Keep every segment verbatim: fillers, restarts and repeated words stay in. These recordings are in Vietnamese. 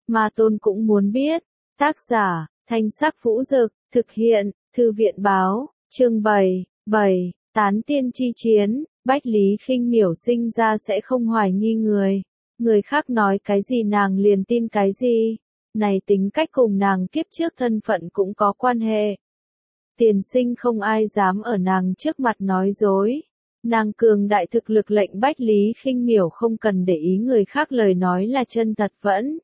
Ma Tôn cũng muốn biết. Tác giả, Thanh Sắc Vũ Dực, thực hiện, Thư viện Báo, chương bảy, bảy, Tán Tiên Chi Chiến, Bách Lý Khinh Miểu sinh ra sẽ không hoài nghi người. Người khác nói cái gì nàng liền tin cái gì. Này tính cách cùng nàng kiếp trước thân phận cũng có quan hệ. Tiền sinh không ai dám ở nàng trước mặt nói dối. Nàng cường đại thực lực lệnh Bách Lý Khinh Miểu không cần để ý người khác lời nói là chân thật vẫn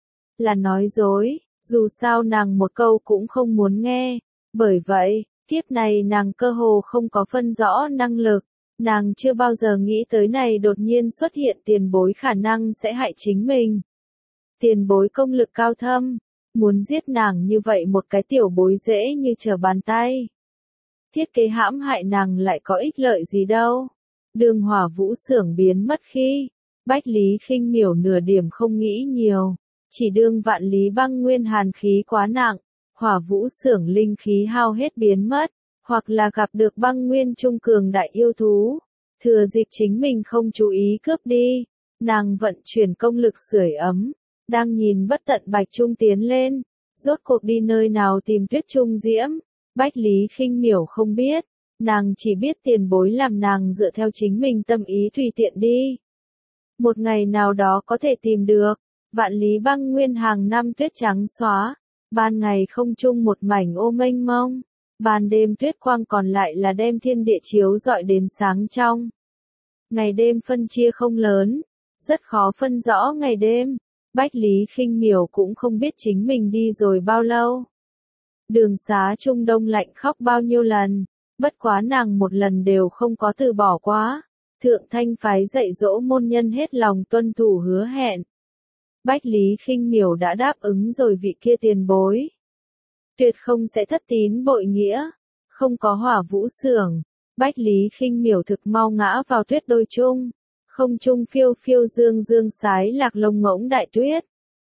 là nói dối, dù sao nàng một câu cũng không muốn nghe. Bởi vậy, kiếp này nàng cơ hồ không có phân rõ năng lực. Nàng chưa bao giờ nghĩ tới này đột nhiên xuất hiện tiền bối khả năng sẽ hại chính mình. Tiền bối công lực cao thâm, muốn giết nàng như vậy một cái tiểu bối dễ như trở bàn tay. Thiết kế hãm hại nàng lại có ích lợi gì đâu. Đường Hỏa Vũ xưởng biến mất khi, Bách Lý Khinh Miểu nửa điểm không nghĩ nhiều, chỉ đương Vạn Lý Băng Nguyên hàn khí quá nặng, Hỏa Vũ xưởng linh khí hao hết biến mất, hoặc là gặp được băng nguyên trung cường đại yêu thú, thừa dịp chính mình không chú ý cướp đi, nàng vận chuyển công lực sưởi ấm, đang nhìn bất tận bạch trung tiến lên, rốt cuộc đi nơi nào tìm Tuyết Trung Diễm. Bách Lý Khinh Miểu không biết, nàng chỉ biết tiền bối làm nàng dựa theo chính mình tâm ý tùy tiện đi. Một ngày nào đó có thể tìm được, Vạn Lý Băng Nguyên hàng năm tuyết trắng xóa, ban ngày không trung một mảnh ô mênh mông, ban đêm tuyết quang còn lại là đem thiên địa chiếu rọi đến sáng trong. Ngày đêm phân chia không lớn, rất khó phân rõ ngày đêm, Bách Lý Khinh Miểu cũng không biết chính mình đi rồi bao lâu. Đường xá Trung Đông lạnh khóc bao nhiêu lần, bất quá nàng một lần đều không có từ bỏ quá. Thượng Thanh phái dạy dỗ môn nhân hết lòng tuân thủ hứa hẹn. Bách Lý Khinh Miểu đã đáp ứng rồi vị kia tiền bối. Tuyệt không sẽ thất tín bội nghĩa. Không có Hỏa Vũ xưởng, Bách Lý Khinh Miểu thực mau ngã vào tuyết đôi chung. Không trung phiêu phiêu dương dương sái lạc lông ngỗng đại tuyết.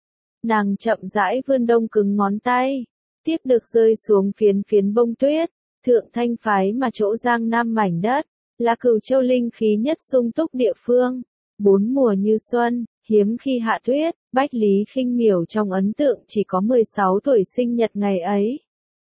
Nàng chậm rãi vươn đông cứng ngón tay. Tiếp được rơi xuống phiến phiến bông tuyết, Thượng Thanh phái mà chỗ Giang Nam mảnh đất, là Cửu Châu linh khí nhất sung túc địa phương. Bốn mùa như xuân, hiếm khi hạ tuyết, Bách Lý Khinh Miểu trong ấn tượng chỉ có mười sáu tuổi sinh nhật ngày ấy.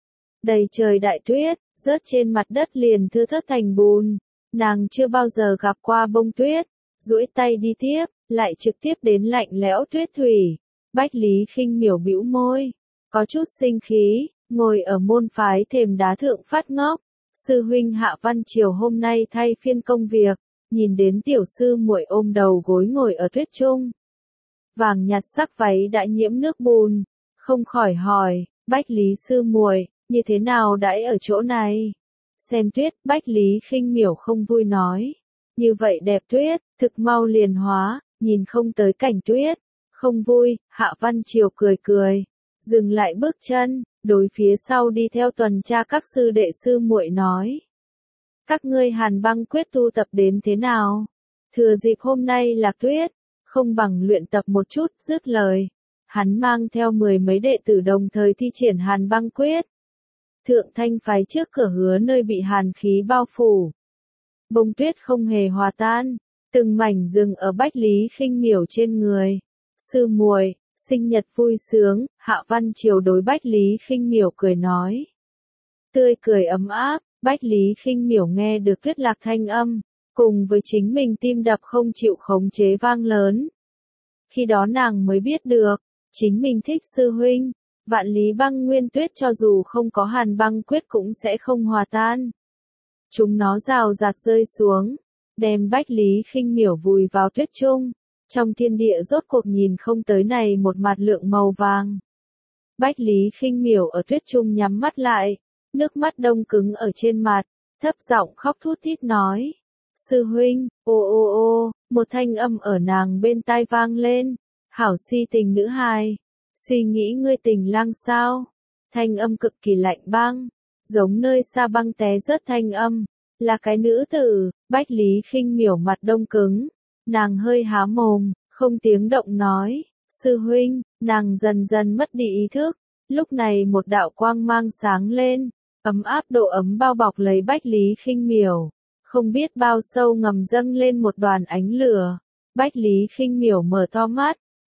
Đầy trời đại tuyết, rớt trên mặt đất liền thưa thớt thành bùn, nàng chưa bao giờ gặp qua bông tuyết, duỗi tay đi tiếp, lại trực tiếp đến lạnh lẽo tuyết thủy. Bách Lý Khinh Miểu bĩu môi. Có chút sinh khí, ngồi ở môn phái thềm đá thượng phát ngốc. Sư huynh Hạ Văn Triều hôm nay thay phiên công việc, nhìn đến tiểu sư muội ôm đầu gối ngồi ở tuyết trung. Vàng nhạt sắc váy đã nhiễm nước bùn, không khỏi hỏi, Bách Lý sư muội, như thế nào đãi ở chỗ này? Xem tuyết, Bách Lý Khinh Miểu không vui nói. Như vậy đẹp tuyết, thực mau liền hóa, nhìn không tới cảnh tuyết. Không vui, Hạ Văn Triều cười cười. Dừng lại bước chân, đối phía sau đi theo tuần tra các sư đệ sư muội nói. Các ngươi Hàn Băng quyết tu tập đến thế nào? Thừa dịp hôm nay là tuyết, không bằng luyện tập một chút, dứt lời. Hắn mang theo mười mấy đệ tử đồng thời thi triển Hàn Băng quyết. Thượng Thanh phái trước cửa hứa nơi bị hàn khí bao phủ. Bông tuyết không hề hòa tan, từng mảnh dừng ở Bách Lý Khinh Miểu trên người. Sư muội, sinh nhật vui sướng, Hạ Văn Triều đối Bách Lý Khinh Miểu cười nói. Tươi cười ấm áp, Bách Lý Khinh Miểu nghe được tuyết lạc thanh âm, cùng với chính mình tim đập không chịu khống chế vang lớn. Khi đó nàng mới biết được, chính mình thích sư huynh, Vạn Lý Băng Nguyên tuyết cho dù không có Hàn Băng quyết cũng sẽ không hòa tan. Chúng nó rào rạt rơi xuống, đem Bách Lý Khinh Miểu vùi vào tuyết trung. Trong thiên địa rốt cuộc nhìn không tới này một mặt lượng màu vàng. Bách Lý Khinh Miểu ở tuyết trung nhắm mắt lại, nước mắt đông cứng ở trên mặt, thấp giọng khóc thút thít nói. Sư huynh, ô ô ô, một thanh âm ở nàng bên tai vang lên. Hảo si tình nữ hài, suy nghĩ ngươi tình lang sao? Thanh âm cực kỳ lạnh băng, giống nơi xa băng té rớt thanh âm, là cái nữ tử. Bách Lý Khinh Miểu mặt đông cứng. Nàng hơi há mồm, không tiếng động nói, sư huynh, nàng dần dần mất đi ý thức, lúc này một đạo quang mang sáng lên, ấm áp độ ấm bao bọc lấy Bách Lý Khinh Miểu, không biết bao sâu ngầm dâng lên một đoàn ánh lửa, Bách Lý Khinh Miểu mở to mắt,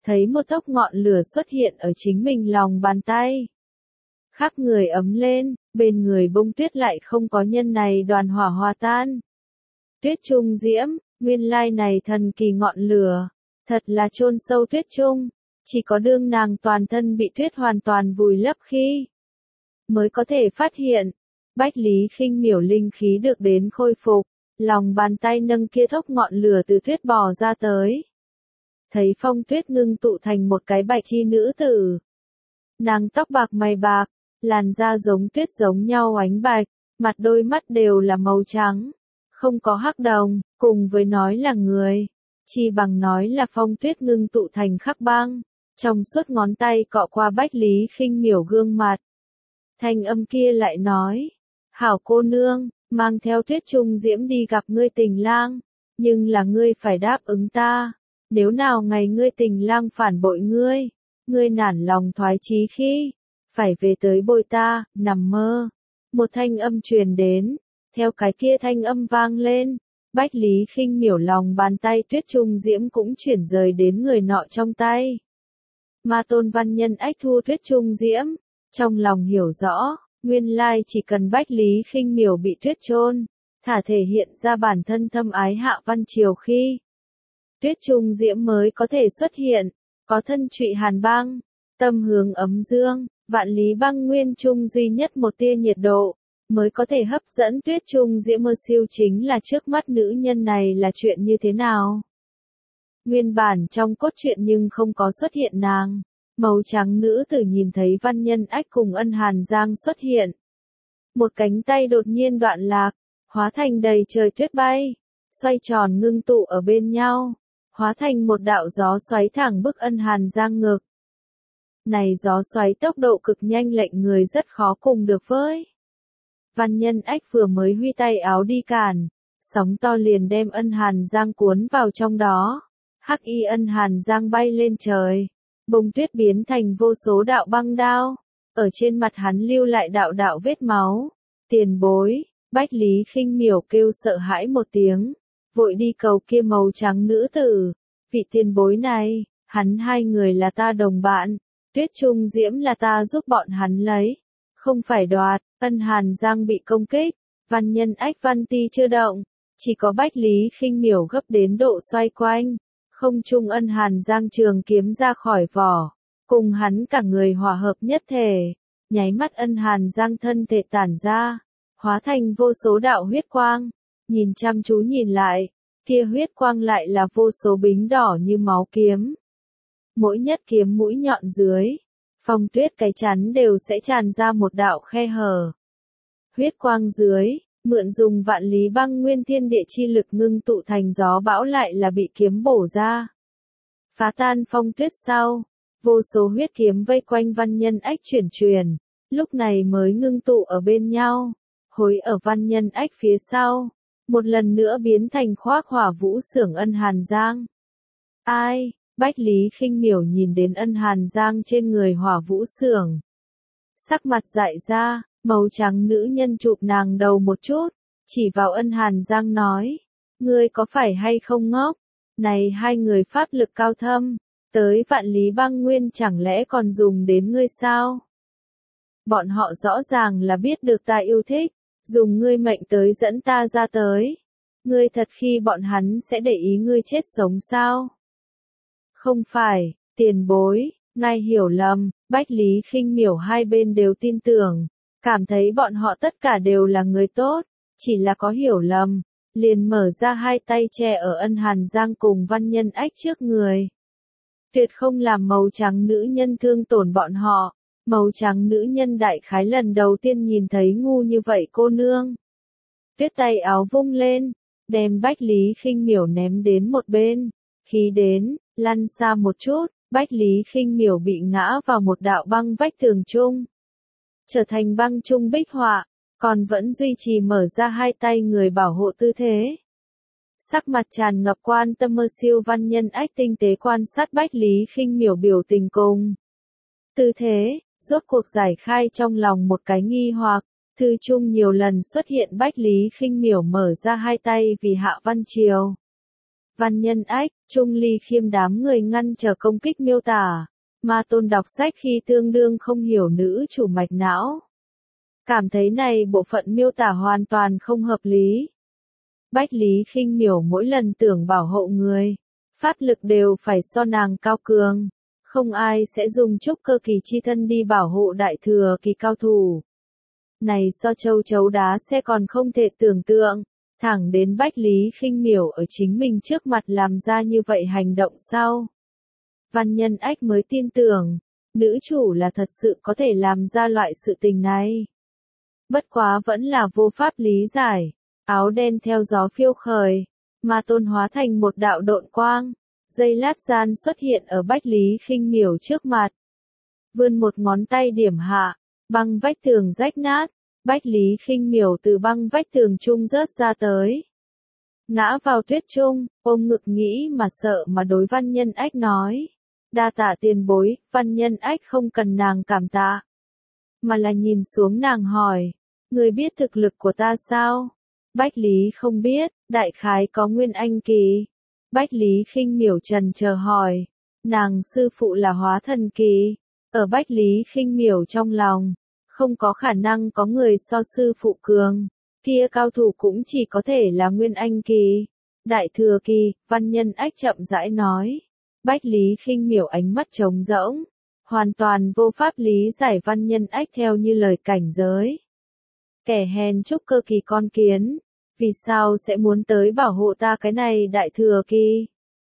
thấy một tốc ngọn lửa xuất hiện ở chính mình lòng bàn tay. Khắp người ấm lên, bên người bông tuyết lại không có nhân này đoàn hỏa hòa tan. Tuyết trung diễm, nguyên lai này thần kỳ ngọn lửa, thật là chôn sâu tuyết trung, chỉ có đương nàng toàn thân bị tuyết hoàn toàn vùi lấp khi mới có thể phát hiện. Bách Lý Khinh Miểu linh khí được đến khôi phục, lòng bàn tay nâng kia thốc ngọn lửa từ tuyết bò ra tới. Thấy phong tuyết ngưng tụ thành một cái bạch chi nữ tử. Nàng tóc bạc mày bạc, làn da giống tuyết giống nhau ánh bạch, mặt đôi mắt đều là màu trắng, không có hắc đồng, cùng với nói là người, chỉ bằng nói là phong tuyết ngưng tụ thành khắc băng, trong suốt ngón tay cọ qua Bách Lý Khinh Miểu gương mặt. Thanh âm kia lại nói, hảo cô nương, mang theo tuyết trung diễm đi gặp ngươi tình lang, nhưng là ngươi phải đáp ứng ta, nếu nào ngày ngươi tình lang phản bội ngươi, ngươi nản lòng thoái chí khi, phải về tới bồi ta, nằm mơ. Một thanh âm truyền đến, theo cái kia thanh âm vang lên, Bách Lý Khinh Miểu lòng bàn tay tuyết trung diễm cũng chuyển rời đến người nọ trong tay. Ma Tôn Văn Nhân ách thu tuyết trung diễm, trong lòng hiểu rõ, nguyên lai chỉ cần Bách Lý Khinh Miểu bị tuyết chôn, thả thể hiện ra bản thân thâm ái Hạ Văn Triều khi tuyết trung diễm mới có thể xuất hiện, có thân trụy hàn băng, tâm hướng ấm dương, vạn lý băng nguyên trung duy nhất một tia nhiệt độ, mới có thể hấp dẫn tuyết trung diễm mơ siêu chính là trước mắt nữ nhân này là chuyện như thế nào. Nguyên bản trong cốt truyện nhưng không có xuất hiện nàng, màu trắng nữ tử nhìn thấy Văn Nhân Ách cùng Ân Hàn Giang xuất hiện. Một cánh tay đột nhiên đoạn lạc, hóa thành đầy trời tuyết bay, xoay tròn ngưng tụ ở bên nhau, hóa thành một đạo gió xoáy thẳng bức Ân Hàn Giang ngực. Này gió xoáy tốc độ cực nhanh lệnh người rất khó cùng được với. Văn Nhân Ách vừa mới huy tay áo đi cản, sóng to liền đem Ân Hàn Giang cuốn vào trong đó. Hắc y Ân Hàn Giang bay lên trời, bông tuyết biến thành vô số đạo băng đao, ở trên mặt hắn lưu lại đạo đạo vết máu. Tiền bối, Bách Lý Khinh Miểu kêu sợ hãi một tiếng, vội đi cầu kia màu trắng nữ tử. Vị tiền bối này, hắn hai người là ta đồng bạn, tuyết trung diễm là ta giúp bọn hắn lấy, không phải đoạt. Ân Hàn Giang bị công kích, Văn Nhân Ách Văn Ti chưa động, chỉ có Bách Lý Khinh Miểu gấp đến độ xoay quanh. Không trung Ân Hàn Giang trường kiếm ra khỏi vỏ, cùng hắn cả người hòa hợp nhất thể, nháy mắt Ân Hàn Giang thân thể tản ra, hóa thành vô số đạo huyết quang, nhìn chăm chú nhìn lại, kia huyết quang lại là vô số bính đỏ như máu kiếm. Mỗi nhất kiếm mũi nhọn dưới, phong tuyết cái chắn đều sẽ tràn ra một đạo khe hở. Huyết quang dưới, mượn dùng vạn lý băng nguyên thiên địa chi lực ngưng tụ thành gió bão lại là bị kiếm bổ ra. Phá tan phong tuyết sau, vô số huyết kiếm vây quanh Văn Nhân Ách chuyển chuyển, lúc này mới ngưng tụ ở bên nhau, hối ở Văn Nhân Ách phía sau, một lần nữa biến thành khoác hỏa vũ xưởng Ân Hàn Giang. Ai, Bách Lý Khinh Miểu nhìn đến Ân Hàn Giang trên người hỏa vũ xưởng, sắc mặt dại ra. Màu trắng nữ nhân chụp nàng đầu một chút, chỉ vào Ân Hàn Giang nói, ngươi có phải hay không ngốc, này hai người pháp lực cao thâm, tới vạn lý băng nguyên chẳng lẽ còn dùng đến ngươi sao? Bọn họ rõ ràng là biết được ta yêu thích, dùng ngươi mệnh tới dẫn ta ra tới, ngươi thật khi bọn hắn sẽ để ý ngươi chết sống sao? Không phải, tiền bối, ngài hiểu lầm. Bách Lý Khinh Miểu hai bên đều tin tưởng. Cảm thấy bọn họ tất cả đều là người tốt, chỉ là có hiểu lầm, liền mở ra hai tay che ở Ân Hàn Giang cùng Văn Nhân Ách trước người. Tuyệt không làm màu trắng nữ nhân thương tổn bọn họ, màu trắng nữ nhân đại khái lần đầu tiên nhìn thấy ngu như vậy cô nương. Tuyết tay áo vung lên, đem Bách Lý Khinh Miểu ném đến một bên, khi đến, lăn xa một chút, Bách Lý Khinh Miểu bị ngã vào một đạo băng vách tường chung. Trở thành băng trung bích họa, còn vẫn duy trì mở ra hai tay người bảo hộ tư thế. Sắc mặt tràn ngập quan tâm mơ siêu Văn Nhân Ách tinh tế quan sát Bách Lý Khinh Miểu biểu tình cùng tư thế, rốt cuộc giải khai trong lòng một cái nghi hoặc. Thư chung nhiều lần xuất hiện Bách Lý Khinh Miểu mở ra hai tay vì Hạ Văn Triều. Văn Nhân Ách, Trung Ly Khiêm đám người ngăn trở công kích miêu tả. Ma Tôn đọc sách khi tương đương không hiểu nữ chủ mạch não. Cảm thấy này bộ phận miêu tả hoàn toàn không hợp lý. Bách Lý Khinh Miểu mỗi lần tưởng bảo hộ người, pháp lực đều phải so nàng cao cường. Không ai sẽ dùng trúc cơ kỳ chi thân đi bảo hộ đại thừa kỳ cao thủ. Này so châu chấu đá xe còn không thể tưởng tượng. Thẳng đến Bách Lý Khinh Miểu ở chính mình trước mặt làm ra như vậy hành động sau. Văn Nhân Ách mới tin tưởng, nữ chủ là thật sự có thể làm ra loại sự tình này. Bất quá vẫn là vô pháp lý giải, áo đen theo gió phiêu khởi, Ma Tôn hóa thành một đạo độn quang, giây lát gian xuất hiện ở Bách Lý Khinh Miểu trước mặt. Vươn một ngón tay điểm hạ, băng vách tường rách nát, Bách Lý Khinh Miểu từ băng vách tường trung rớt ra tới. Ngã vào tuyết trung, ôm ngực nghĩ mà sợ mà đối Văn Nhân Ách nói. Đa tạ tiền bối, Văn Nhân Ách không cần nàng cảm tạ. Mà là nhìn xuống nàng hỏi, người biết thực lực của ta sao? Bách Lý không biết, đại khái có nguyên anh kỳ. Bách Lý Khinh Miểu trần chờ hỏi, nàng sư phụ là hóa thần kỳ. Ở Bách Lý Khinh Miểu trong lòng, không có khả năng có người so sư phụ cường. Kia cao thủ cũng chỉ có thể là nguyên anh kỳ. Đại thừa kỳ, Văn Nhân Ách chậm rãi nói. Bách Lý Khinh Miểu ánh mắt trống rỗng, hoàn toàn vô pháp lý giải Văn Nhân Ách theo như lời cảnh giới. Kẻ hèn trúc cơ kỳ con kiến, vì sao sẽ muốn tới bảo hộ ta cái này đại thừa kỳ?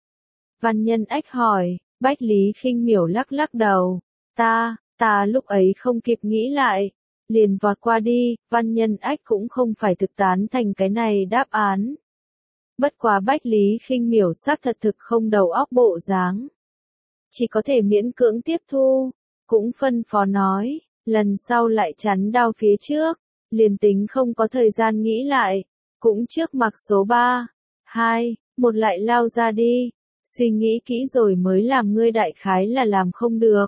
Văn Nhân Ách hỏi, Bách Lý Khinh Miểu lắc lắc đầu, ta, ta lúc ấy không kịp nghĩ lại, liền vọt qua đi. Văn Nhân Ách cũng không phải thực tán thành cái này đáp án. Bất quá Bách Lý Khinh Miểu xác thật thực không đầu óc bộ dáng. Chỉ có thể miễn cưỡng tiếp thu, cũng phân phó nói, lần sau lại chắn đao phía trước, liền tính không có thời gian nghĩ lại, cũng trước mặc số ba, hai, một lại lao ra đi, suy nghĩ kỹ rồi mới làm ngươi đại khái là làm không được.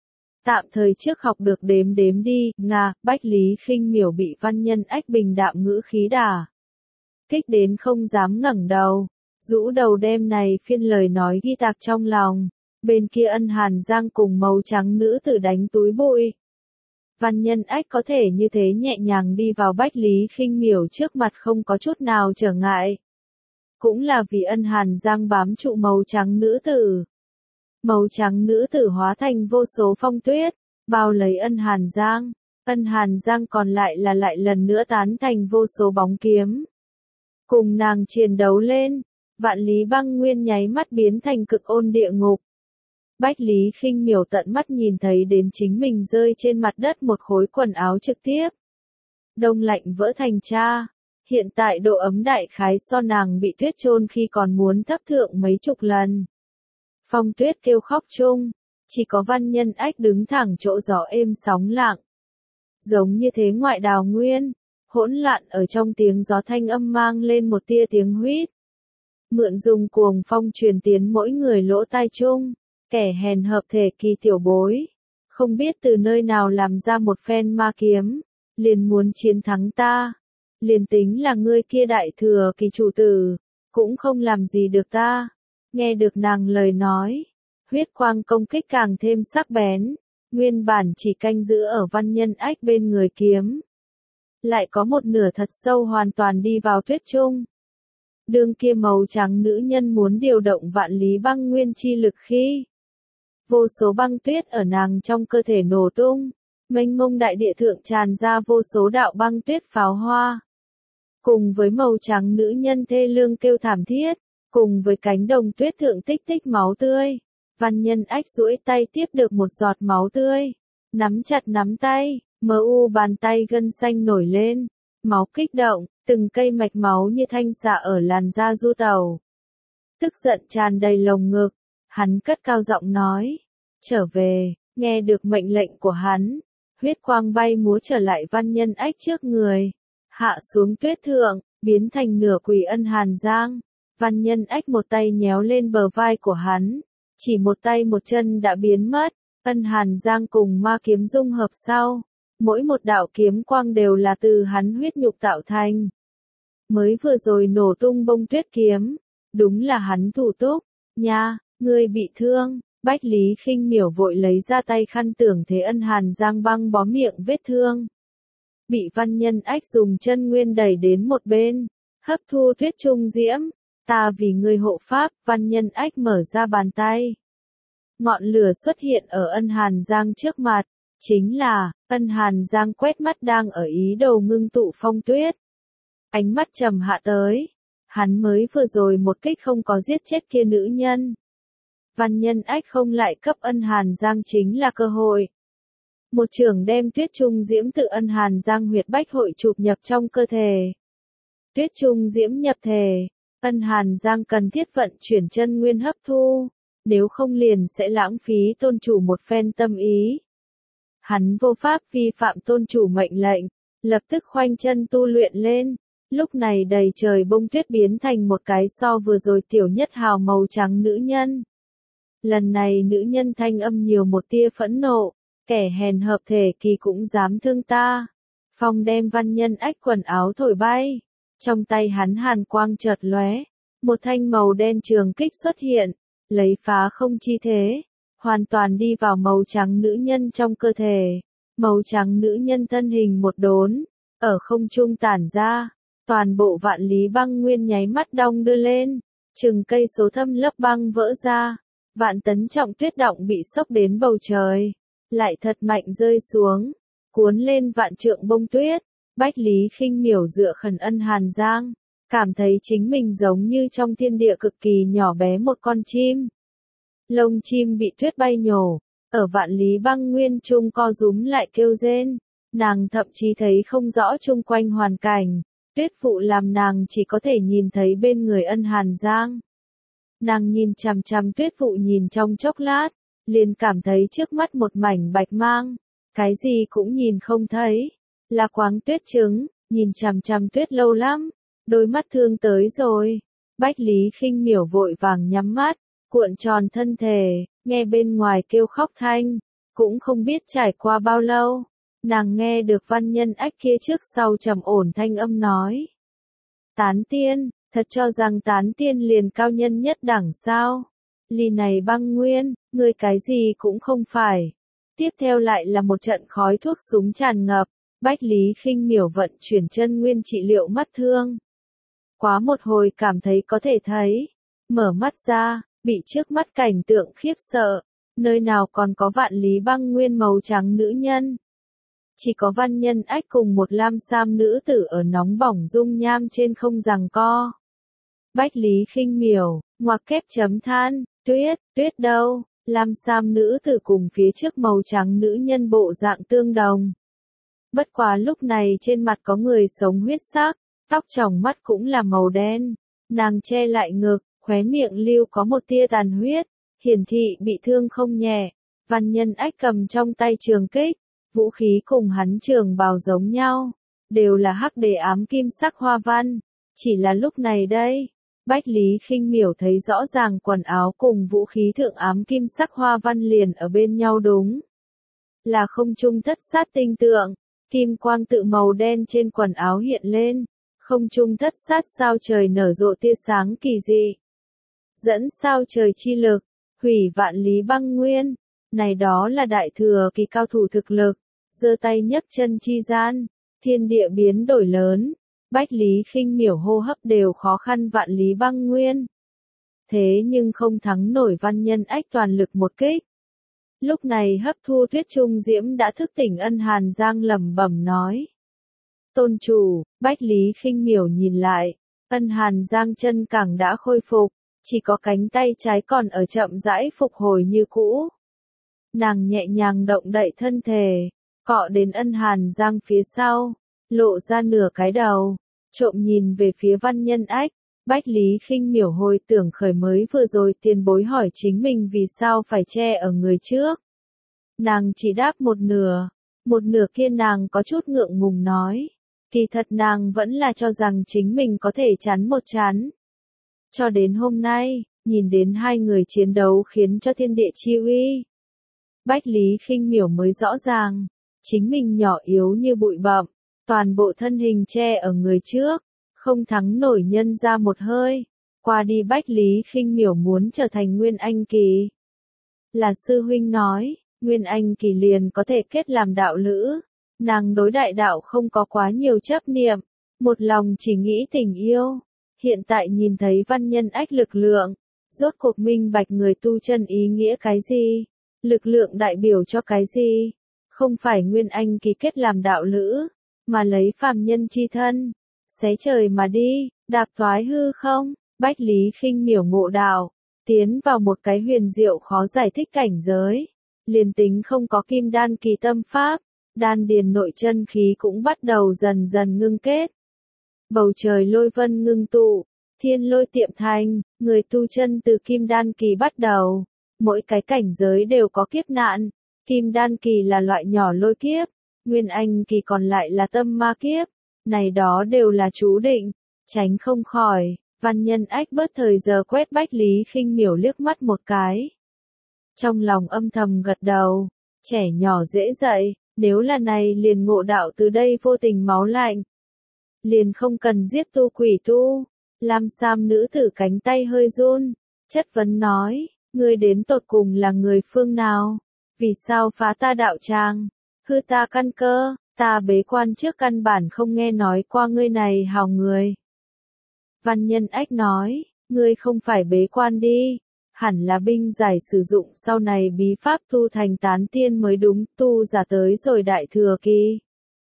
Tạm thời trước học được đếm đếm đi, Nga, Bách Lý Khinh Miểu bị Văn Nhân Ách bình đạm ngữ khí đả kích đến không dám ngẩng đầu, rũ đầu đem này phiên lời nói ghi tạc trong lòng, bên kia Ân Hàn Giang cùng màu trắng nữ tử đánh túi bụi. Văn Nhân Ách có thể như thế nhẹ nhàng đi vào Bách Lý Khinh Miểu trước mặt không có chút nào trở ngại. Cũng là vì Ân Hàn Giang bám trụ màu trắng nữ tử. Màu trắng nữ tử hóa thành vô số phong tuyết, bao lấy Ân Hàn Giang. Ân Hàn Giang còn lại là lại lần nữa tán thành vô số bóng kiếm. Cùng nàng chiến đấu lên, Vạn Lý Băng Nguyên nháy mắt biến thành cực ôn địa ngục. Bách Lý Khinh Miểu tận mắt nhìn thấy đến chính mình rơi trên mặt đất một khối quần áo trực tiếp. Đông lạnh vỡ thành cha, hiện tại độ ấm đại khái so nàng bị tuyết chôn khi còn muốn thấp thượng mấy chục lần. Phong tuyết kêu khóc chung, chỉ có Văn Nhân Ách đứng thẳng chỗ gió êm sóng lặng. Giống như thế ngoại đào nguyên, hỗn loạn ở trong tiếng gió thanh âm mang lên một tia tiếng huýt. Mượn dùng cuồng phong truyền tiến mỗi người lỗ tai chung, kẻ hèn hợp thể kỳ tiểu bối. Không biết từ nơi nào làm ra một phen ma kiếm, liền muốn chiến thắng ta. Liền tính là ngươi kia đại thừa kỳ chủ tử, cũng không làm gì được ta. Nghe được nàng lời nói, huyết quang công kích càng thêm sắc bén, nguyên bản chỉ canh giữ ở Văn Nhân Ách bên người kiếm. Lại có một nửa thật sâu hoàn toàn đi vào tuyết trung. Đương kia màu trắng nữ nhân muốn điều động Vạn Lý Băng Nguyên chi lực khi vô số băng tuyết ở nàng trong cơ thể nổ tung, mênh mông đại địa thượng tràn ra vô số đạo băng tuyết pháo hoa. Cùng với màu trắng nữ nhân thê lương kêu thảm thiết, cùng với cánh đồng tuyết thượng tích tích máu tươi, Văn Nhân Ách duỗi tay tiếp được một giọt máu tươi, nắm chặt nắm tay, mờ u bàn tay gân xanh nổi lên, máu kích động, từng cây mạch máu như thanh xạ ở làn da du tàu. Tức giận tràn đầy lồng ngực, hắn cất cao giọng nói, trở về. Nghe được mệnh lệnh của hắn, huyết quang bay múa trở lại Văn Nhân Ách trước người, hạ xuống tuyết thượng, biến thành nửa quỷ Ân Hàn Giang. Văn Nhân Ách một tay nhéo lên bờ vai của hắn, chỉ một tay một chân đã biến mất. Ân Hàn Giang cùng ma kiếm dung hợp sau, mỗi một đạo kiếm quang đều là từ hắn huyết nhục tạo thành. Mới vừa rồi nổ tung bông tuyết kiếm, đúng là hắn thủ túc, nha, ngươi bị thương. Bách Lý Khinh Miểu vội lấy ra tay khăn tưởng thế Ân Hàn Giang băng bó miệng vết thương. Bị Văn Nhân Ách dùng chân nguyên đẩy đến một bên, hấp thu Tuyết Trung Diễm, ta vì ngươi hộ pháp. Văn Nhân Ách mở ra bàn tay. Ngọn lửa xuất hiện ở Ân Hàn Giang trước mặt, chính là, Ân Hàn Giang quét mắt đang ở ý đồ ngưng tụ phong tuyết. Ánh mắt trầm hạ tới, hắn mới vừa rồi một kích không có giết chết kia nữ nhân. Văn Nhân Ách không lại cấp Ân Hàn Giang chính là cơ hội. Một trường đem Tuyết Trung Diễm tự Ân Hàn Giang huyệt bách hội chụp nhập trong cơ thể. Tuyết Trung Diễm nhập thể, Ân Hàn Giang cần thiết vận chuyển chân nguyên hấp thu, nếu không liền sẽ lãng phí tôn chủ một phen tâm ý. Hắn vô pháp vi phạm tôn chủ mệnh lệnh, lập tức khoanh chân tu luyện lên. Lúc này đầy trời bông tuyết biến thành một cái so vừa rồi tiểu nhất hào màu trắng nữ nhân. Lần này nữ nhân thanh âm nhiều một tia phẫn nộ, kẻ hèn hợp thể kỳ cũng dám thương ta. Phong đem Văn Nhân Ách quần áo thổi bay, trong tay hắn hàn quang chợt lóe, một thanh màu đen trường kích xuất hiện, lấy phá không chi thế, hoàn toàn đi vào màu trắng nữ nhân trong cơ thể. Màu trắng nữ nhân thân hình một đốn, ở không trung tản ra, toàn bộ vạn lý băng nguyên nháy mắt đong đưa lên, chừng cây số thâm lớp băng vỡ ra. Vạn tấn trọng tuyết động bị sốc đến bầu trời, lại thật mạnh rơi xuống, cuốn lên vạn trượng bông tuyết. Bách Lý Khinh Miểu dựa khẩn Ân Hàn Giang, cảm thấy chính mình giống như trong thiên địa cực kỳ nhỏ bé một con chim. Lông chim bị tuyết bay nhổ, ở vạn lý băng nguyên trung co rúm lại kêu rên, nàng thậm chí thấy không rõ chung quanh hoàn cảnh, tuyết vụ làm nàng chỉ có thể nhìn thấy bên người Ân Hàn Giang. Nàng nhìn chằm chằm tuyết vụ nhìn trong chốc lát, liền cảm thấy trước mắt một mảnh bạch mang, cái gì cũng nhìn không thấy, là quáng tuyết trứng, nhìn chằm chằm tuyết lâu lắm, đôi mắt thương tới rồi. Bách Lý Khinh Miểu vội vàng nhắm mắt, cuộn tròn thân thể, nghe bên ngoài kêu khóc thanh, cũng không biết trải qua bao lâu, nàng nghe được Văn Nhân Ách kia trước sau trầm ổn thanh âm nói. Tán tiên, thật cho rằng tán tiên liền cao nhân nhất đẳng sao? Ly này băng nguyên, ngươi cái gì cũng không phải. Tiếp theo lại là một trận khói thuốc súng tràn ngập, Bách Lý Khinh Miểu vận chuyển chân nguyên trị liệu mắt thương. Quá một hồi cảm thấy có thể thấy, mở mắt ra, bị trước mắt cảnh tượng khiếp sợ, nơi nào còn có vạn lý băng nguyên màu trắng nữ nhân. Chỉ có Văn Nhân Ách cùng một lam sam nữ tử ở nóng bỏng dung nham trên không giằng co. Bách Lý Khinh Miểu, ngoặc kép chấm than, tuyết, tuyết đâu, lam sam nữ tử cùng phía trước màu trắng nữ nhân bộ dạng tương đồng. Bất quá lúc này trên mặt có người sống huyết sắc, tóc tròng mắt cũng là màu đen, nàng che lại ngực, khóe miệng lưu có một tia tàn huyết, hiển thị bị thương không nhẹ. Văn Nhân Ách cầm trong tay trường kích, vũ khí cùng hắn trường bào giống nhau, đều là hắc đề ám kim sắc hoa văn, chỉ là lúc này đây, Bách Lý Khinh Miểu thấy rõ ràng quần áo cùng vũ khí thượng ám kim sắc hoa văn liền ở bên nhau đúng. Là không trung thất sát tinh tượng, kim quang tự màu đen trên quần áo hiện lên, không trung thất sát sao trời nở rộ tia sáng kỳ dị. Dẫn sao trời chi lực, hủy vạn lý băng nguyên, này đó là đại thừa kỳ cao thủ thực lực, giơ tay nhấc chân chi gian, thiên địa biến đổi lớn. Bách Lý Khinh Miểu hô hấp đều khó khăn vạn lý băng nguyên. Thế nhưng không thắng nổi Văn Nhân Ách toàn lực một kích. Lúc này hấp thu Tuyết Trung Diễm đã thức tỉnh Ân Hàn Giang lẩm bẩm nói. Tôn chủ, Bách Lý Khinh Miểu nhìn lại, Ân Hàn Giang chân cẳng đã khôi phục, chỉ có cánh tay trái còn ở chậm rãi phục hồi như cũ. Nàng nhẹ nhàng động đậy thân thể, cọ đến Ân Hàn Giang phía sau, lộ ra nửa cái đầu, trộm nhìn về phía Văn Nhân Ách. Bách Lý Khinh Miểu hồi tưởng khởi mới vừa rồi tiền bối hỏi chính mình vì sao phải che ở người trước. Nàng chỉ đáp một nửa, một nửa kia nàng có chút ngượng ngùng nói. Kỳ thật nàng vẫn là cho rằng chính mình có thể chắn một chắn. Cho đến hôm nay, nhìn đến hai người chiến đấu khiến cho thiên địa chi uy. Bách Lý Khinh Miểu mới rõ ràng, chính mình nhỏ yếu như bụi bặm, toàn bộ thân hình che ở người trước, không thắng nổi nhân ra một hơi. qua đi Bách Lý Khinh Miểu muốn trở thành Nguyên Anh Kỳ. Là sư huynh nói, Nguyên Anh Kỳ liền có thể kết làm đạo lữ. Nàng đối đại đạo không có quá nhiều chấp niệm, một lòng chỉ nghĩ tình yêu. Hiện tại nhìn thấy Văn Nhân Ách lực lượng, rốt cuộc minh bạch người tu chân ý nghĩa cái gì, lực lượng đại biểu cho cái gì, không phải Nguyên Anh Kỳ kết làm đạo lữ, mà lấy phàm nhân chi thân, xé trời mà đi, đạp thoái hư không. Bách Lý Khinh Miểu ngộ đạo, tiến vào một cái huyền diệu khó giải thích cảnh giới, liền tính không có kim đan kỳ tâm pháp, đan điền nội chân khí cũng bắt đầu dần dần ngưng kết. Bầu trời lôi vân ngưng tụ, thiên lôi tiệm thành, người tu chân từ kim đan kỳ bắt đầu, mỗi cái cảnh giới đều có kiếp nạn, kim đan kỳ là loại nhỏ lôi kiếp, Nguyên Anh kỳ còn lại là tâm ma kiếp, này đó đều là chú định, tránh không khỏi. Văn Nhân Ách bớt thời giờ quét Bách Lý Khinh Miểu liếc mắt một cái. Trong lòng âm thầm gật đầu, trẻ nhỏ dễ dạy, nếu là này liền ngộ đạo từ đây vô tình máu lạnh. Liền không cần giết tu quỷ tu. Lam Sam nữ tử cánh tay hơi run, chất vấn nói, ngươi đến tột cùng là người phương nào? Vì sao phá ta đạo tràng? Hư ta căn cơ, ta bế quan trước căn bản không nghe nói qua ngươi này hào người. Văn Nhân Ách nói, ngươi không phải bế quan đi, hẳn là binh giải sử dụng sau này bí pháp tu thành tán tiên mới đúng, tu giả tới rồi đại thừa kỳ.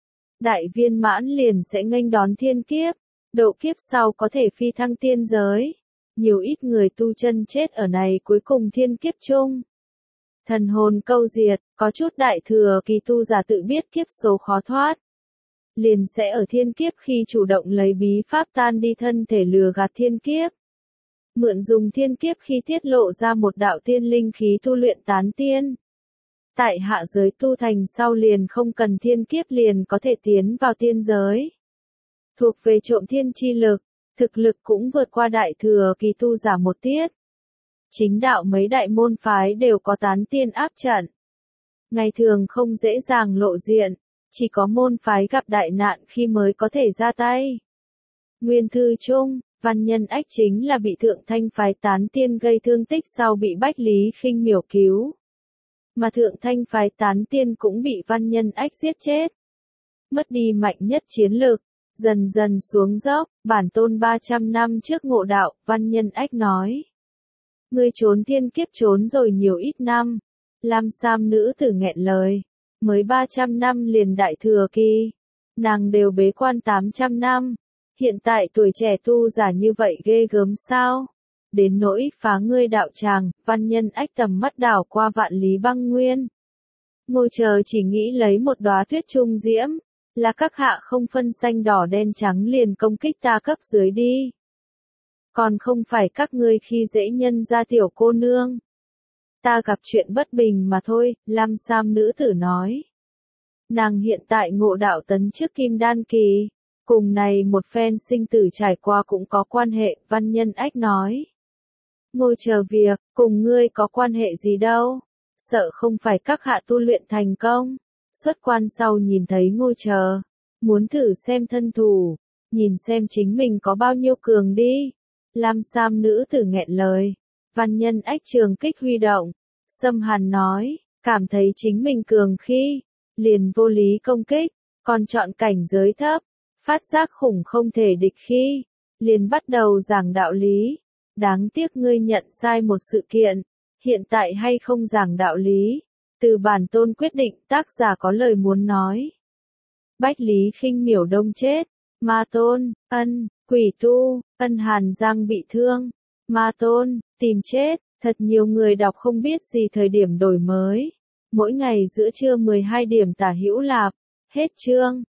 Đại viên mãn liền sẽ nghênh đón thiên kiếp, độ kiếp sau có thể phi thăng tiên giới. Nhiều ít người tu chân chết ở này cuối cùng thiên kiếp chung. Thần hồn câu diệt, có chút đại thừa kỳ tu giả tự biết kiếp số khó thoát. Liền sẽ ở thiên kiếp khi chủ động lấy bí pháp tan đi thân thể lừa gạt thiên kiếp. Mượn dùng thiên kiếp khi tiết lộ ra một đạo tiên linh khí tu luyện tán tiên. Tại hạ giới tu thành sau liền không cần thiên kiếp liền có thể tiến vào tiên giới. Thuộc về trộm thiên chi lực, thực lực cũng vượt qua đại thừa kỳ tu giả một tiết. Chính đạo mấy đại môn phái đều có tán tiên áp trận. Ngày thường không dễ dàng lộ diện, chỉ có môn phái gặp đại nạn khi mới có thể ra tay. Nguyên thư chung, Văn Nhân Ách chính là bị Thượng Thanh phái tán tiên gây thương tích sau bị Bách Lý Khinh Miểu cứu. Mà Thượng Thanh phái tán tiên cũng bị Văn Nhân Ách giết chết. Mất đi mạnh nhất chiến lực, dần dần xuống dốc, bản tôn ba trăm năm trước ngộ đạo, Văn Nhân Ách nói. Ngươi trốn thiên kiếp trốn rồi nhiều ít năm, Lam Sam nữ tử nghẹn lời, mới ba trăm năm liền đại thừa kỳ, nàng đều bế quan tám trăm năm, hiện tại tuổi trẻ tu giả như vậy ghê gớm sao? Đến nỗi phá ngươi đạo tràng, Văn Nhân Ách tầm mắt đảo qua vạn lý băng nguyên. Ngồi chờ chỉ nghĩ lấy một đóa tuyết trung diễm, là các hạ không phân xanh đỏ đen trắng liền công kích ta cấp dưới đi. Còn không phải các ngươi khi dễ nhân ra tiểu cô nương. Ta gặp chuyện bất bình mà thôi, Lam Sam nữ tử nói. Nàng hiện tại ngộ đạo tấn trước kim đan kỳ, cùng này một phen sinh tử trải qua cũng có quan hệ, Văn Nhân Ách nói. Ngồi chờ việc, cùng ngươi có quan hệ gì đâu, sợ không phải các hạ tu luyện thành công, xuất quan sau nhìn thấy ngồi chờ, muốn thử xem thân thủ, nhìn xem chính mình có bao nhiêu cường đi. Lam Sam nữ tử nghẹn lời, Văn Nhân Ách trường kích huy động, Xâm Hàn nói, cảm thấy chính mình cường khi, liền vô lý công kích, còn chọn cảnh giới thấp, phát giác khủng không thể địch khi, liền bắt đầu giảng đạo lý. Đáng tiếc ngươi nhận sai một sự kiện, hiện tại hay không giảng đạo lý, từ bản tôn quyết định, tác giả có lời muốn nói. Bách Lý Khinh Miểu đông chết, Ma Tôn, ân, quỷ tu, ân Hàn Giang bị thương, Ma Tôn, tìm chết, thật nhiều người đọc không biết gì thời điểm đổi mới. Mỗi ngày giữa trưa mười hai điểm tả hữu lạp, hết chương.